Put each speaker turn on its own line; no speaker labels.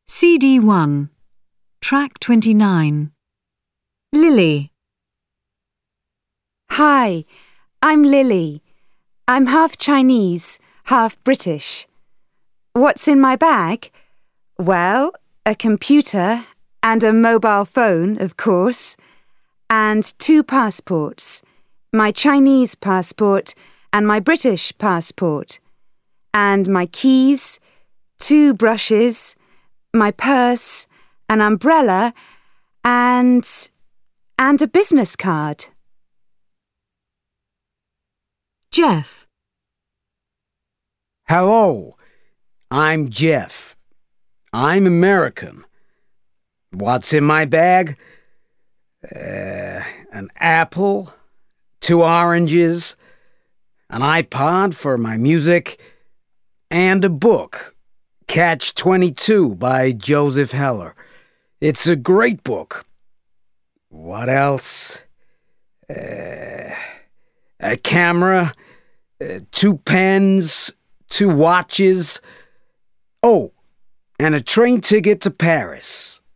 CD1, Track 29. Lily.
Hi, I'm Lily. I'm half Chinese, half British. What's in my bag? Well, a computer and a mobile phone, of course, and 2 passports, my Chinese passport and my British passport, and my keys, 2 brushes, my purse, an umbrella, and a business card.
Jeff.
Hello, I'm Jeff. I'm American. What's in my bag? An apple, 2 oranges, an iPod for my music, and a book, Catch-22 by Joseph Heller. It's a great book. What else? A camera, 2 pens, 2 watches. Oh, and a train ticket to Paris.